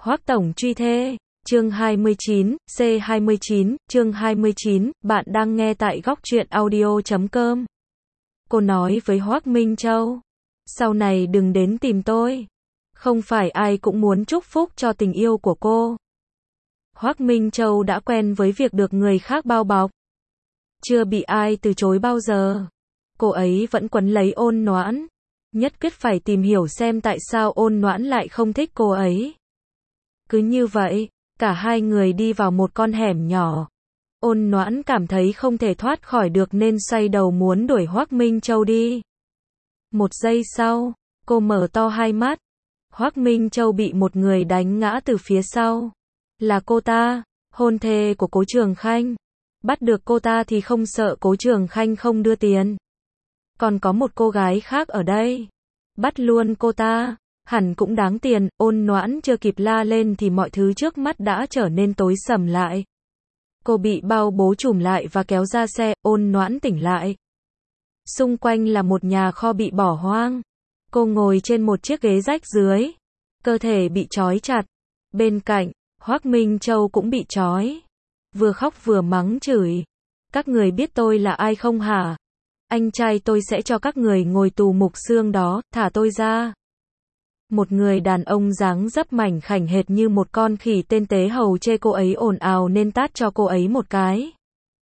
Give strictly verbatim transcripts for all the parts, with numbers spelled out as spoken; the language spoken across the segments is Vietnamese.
Hoắc tổng truy thê, chương hai mươi chín, C hai mươi chín, chương hai mươi chín, bạn đang nghe tại góc truyện audio chấm com. Cô nói với Hoắc Minh Châu, sau này đừng đến tìm tôi. Không phải ai cũng muốn chúc phúc cho tình yêu của cô. Hoắc Minh Châu đã quen với việc được người khác bao bọc. Chưa bị ai từ chối bao giờ. Cô ấy vẫn quấn lấy Ôn Noãn. Nhất quyết phải tìm hiểu xem tại sao Ôn Noãn lại không thích cô ấy. Cứ như vậy, cả hai người đi vào một con hẻm nhỏ. Ôn Noãn cảm thấy không thể thoát khỏi được nên xoay đầu muốn đuổi Hoắc Minh Châu đi. Một giây sau, cô mở to hai mắt. Hoắc Minh Châu bị một người đánh ngã từ phía sau. Là cô ta, hôn thê của Cố Trường Khanh. Bắt được cô ta thì không sợ Cố Trường Khanh không đưa tiền. Còn có một cô gái khác ở đây. Bắt luôn cô ta, hẳn cũng đáng tiền. Ôn Noãn chưa kịp la lên thì mọi thứ trước mắt đã trở nên tối sầm lại. Cô bị bao bố trùm lại và kéo ra xe. Ôn Noãn tỉnh lại. Xung quanh là một nhà kho bị bỏ hoang. Cô ngồi trên một chiếc ghế rách dưới. Cơ thể bị trói chặt. Bên cạnh, Hoắc Minh Châu cũng bị trói. Vừa khóc vừa mắng chửi. Các người biết tôi là ai không hả? Anh trai tôi sẽ cho các người ngồi tù mục xương đó, thả tôi ra. Một người đàn ông dáng dấp mảnh khảnh hệt như một con khỉ tên Tế Hầu chê cô ấy ồn ào nên tát cho cô ấy một cái.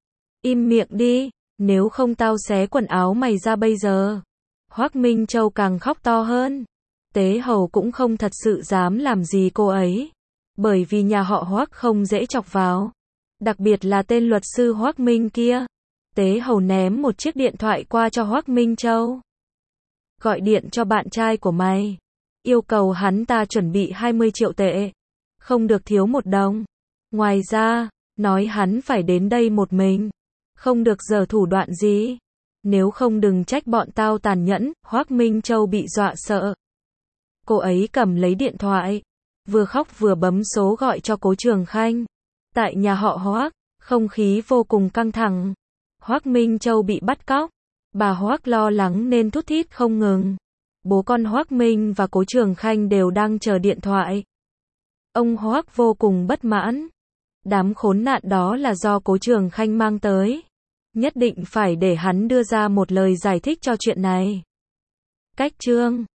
Im miệng đi, nếu không tao xé quần áo mày ra bây giờ. Hoắc Minh Châu càng khóc to hơn. Tế Hầu cũng không thật sự dám làm gì cô ấy. Bởi vì nhà họ Hoắc không dễ chọc vào. Đặc biệt là tên luật sư Hoắc Minh kia. Tế Hầu ném một chiếc điện thoại qua cho Hoắc Minh Châu. Gọi điện cho bạn trai của mày. Yêu cầu hắn ta chuẩn bị hai mươi triệu tệ. Không được thiếu một đồng. Ngoài ra, nói hắn phải đến đây một mình. Không được giở thủ đoạn gì. Nếu không đừng trách bọn tao tàn nhẫn. Hoắc Minh Châu bị dọa sợ. Cô ấy cầm lấy điện thoại. Vừa khóc vừa bấm số gọi cho Cố Trường Khanh. Tại nhà họ Hoắc, không khí vô cùng căng thẳng. Hoắc Minh Châu bị bắt cóc. Bà Hoắc lo lắng nên thút thít không ngừng. Bố con Hoắc Minh và Cố Trường Khanh đều đang chờ điện thoại. Ông Hoắc vô cùng bất mãn. Đám khốn nạn đó là do Cố Trường Khanh mang tới. Nhất định phải để hắn đưa ra một lời giải thích cho chuyện này. Cách chương